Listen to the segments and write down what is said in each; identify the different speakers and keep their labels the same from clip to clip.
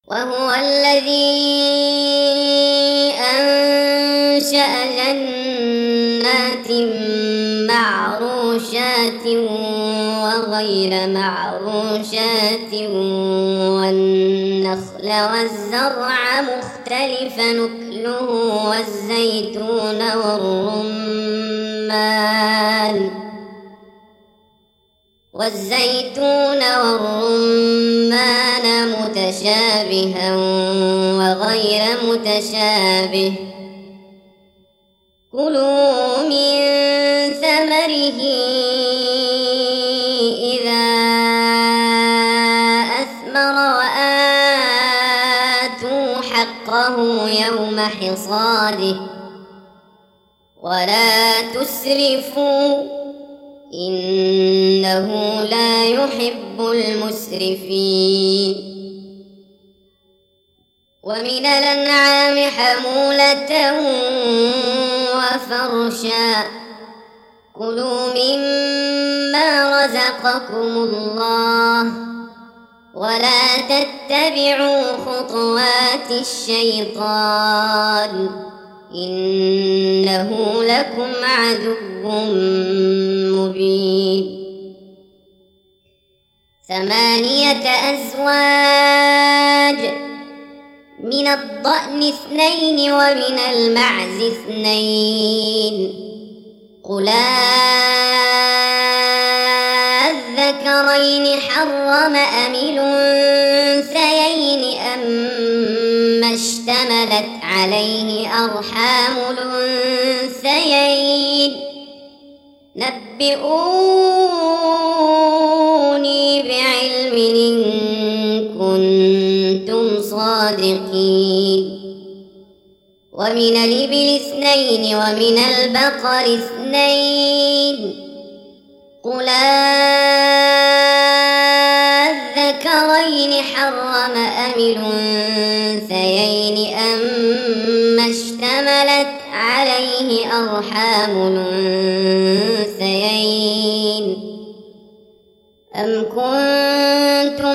Speaker 1: وهو الذي أنشأ جنات معروشات وغير معروشات والنخل والزرع مختلفا أكله والزيتون والرمان متشابها وغير متشابه كلوا من ثمره إذا أثمر وآتوا حقه يوم حصاده ولا تسرفوا إنه لا يحب المسرفين ومن الأنعام حمولة وفرشا كلوا مما رزقكم الله ولا تتبعوا خطوات الشيطان إنه لكم عدو مبين 8 أزواج من الضأن 2 ومن المعز 2 قل الذكرين حرم أم الأنثيين أما اشتملت عليه أرحام الأنثيين نبئوني بعلم إن كنتم صادقين ومن الإبل 2 ومن البقر 2 قل الذكرين حرم أم الأنثيين أما اشتملت عليه أرحام الأنثيين أم كنتم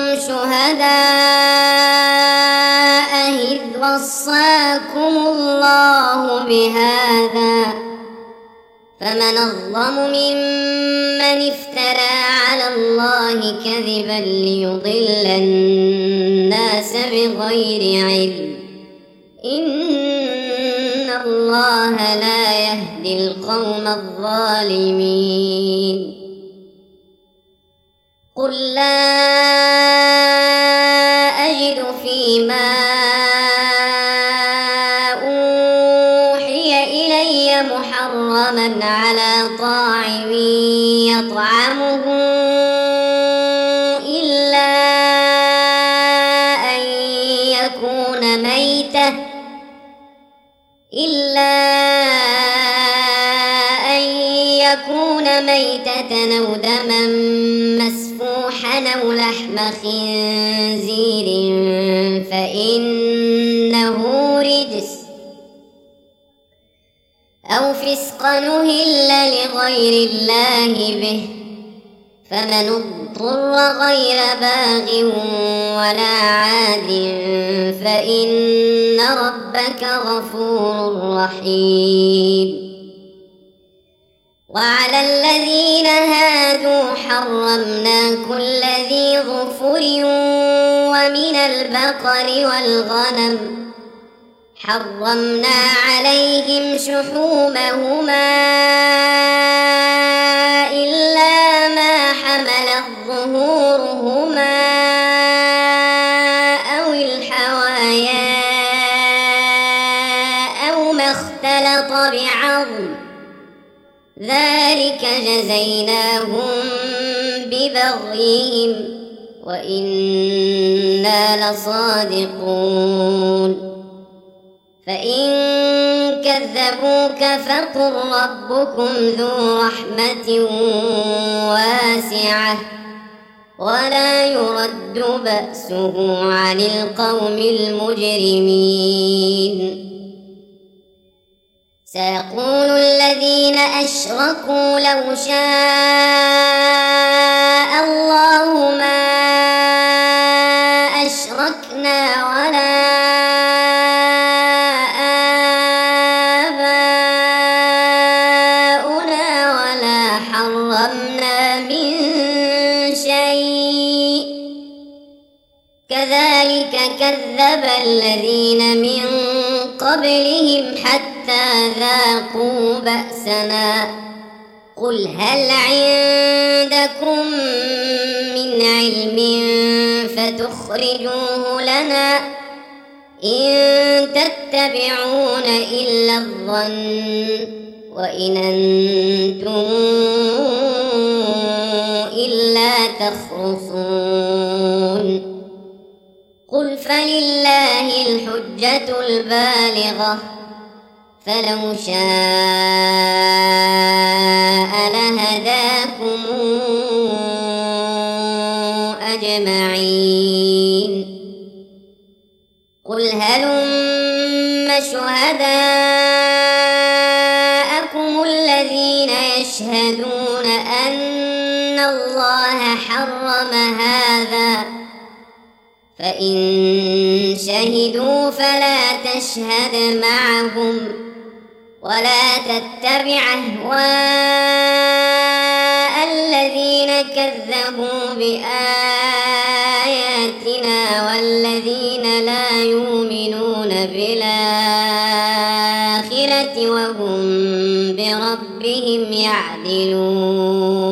Speaker 1: شهداء إذ وصاكم الله بهذا فمن أظلم ممن افترى على الله كذبا ليضل الناس بغير علم إن الله لا يهدي القوم الظالمين قل لا أجد فيما أوحي إلي محرما على طاعم يطعمه إلا أن يكون ميتة أو دما مسفوحا أو لحم خنزير فإنه رجس أو فسقا أهل لغير الله به فمن اضطر غير باغ ولا عاد فإن ربك غفور رحيم وعلى الذين هادوا حرمنا كل ذي ظفر ومن البقر والغنم حرمنا عليهم شحومهما إلا ما حملت ظهورهما أو الحوايا أو ما اختلط بعظم ذلك جزيناهم ببغيهم وإنا لصادقون فإن كذبوك فقل ربكم ذو رحمة واسعة ولا يرد بأسه عن القوم المجرمين سيقول الذين أشركوا لو شاء الله ما أشركنا ولا آباؤنا ولا حرمنا من شيء كذلك كذب الذين من قبلهم حتى ذاقوا بأسنا قل هل عندكم من علم فتخرجوه لنا إن تتبعون إلا الظن وإن أنتم إلا تخرصون قل فلله الحجة البالغة فلو شاء لهداكم أجمعين قل هلم شهداءكم الذين يشهدون أن الله حرم هذا فإن شهدوا فلا تشهد معهم ولا تتبع أهواء الذين كذبوا بآياتنا والذين لا يؤمنون بالآخرة وهم بربهم يعدلون